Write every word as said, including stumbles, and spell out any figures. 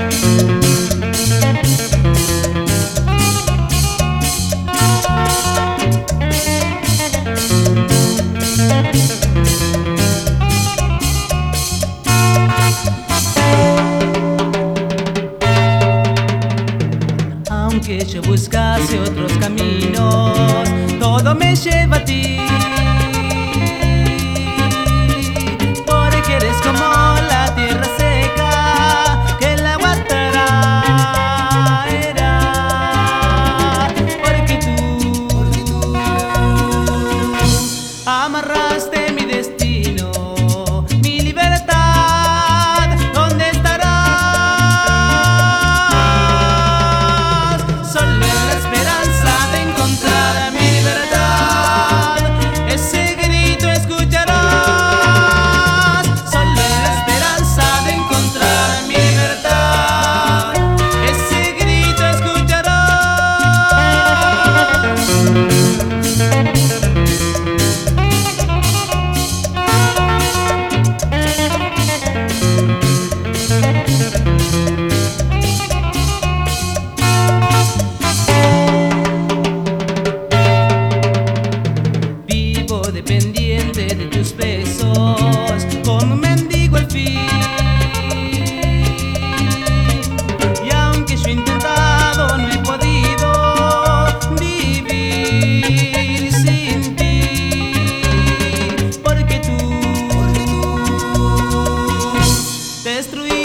Aunque yo buscase otros caminos, todo me lleva a ti, porque eres como la tierra seca que el agua traerá, porque tú, porque tú amarraste mi destino, mi libertad, ¿dónde estarás? Solo en la esperanza de encontrar a mi libertad, ese grito escucharás. Solo en la esperanza de encontrar a mi libertad, ese grito escucharás. Dependiente de tus besos, como un mendigo al fin. Y aunque yo he intentado, no he podido vivir sin ti, porque tú, porque tú destruiste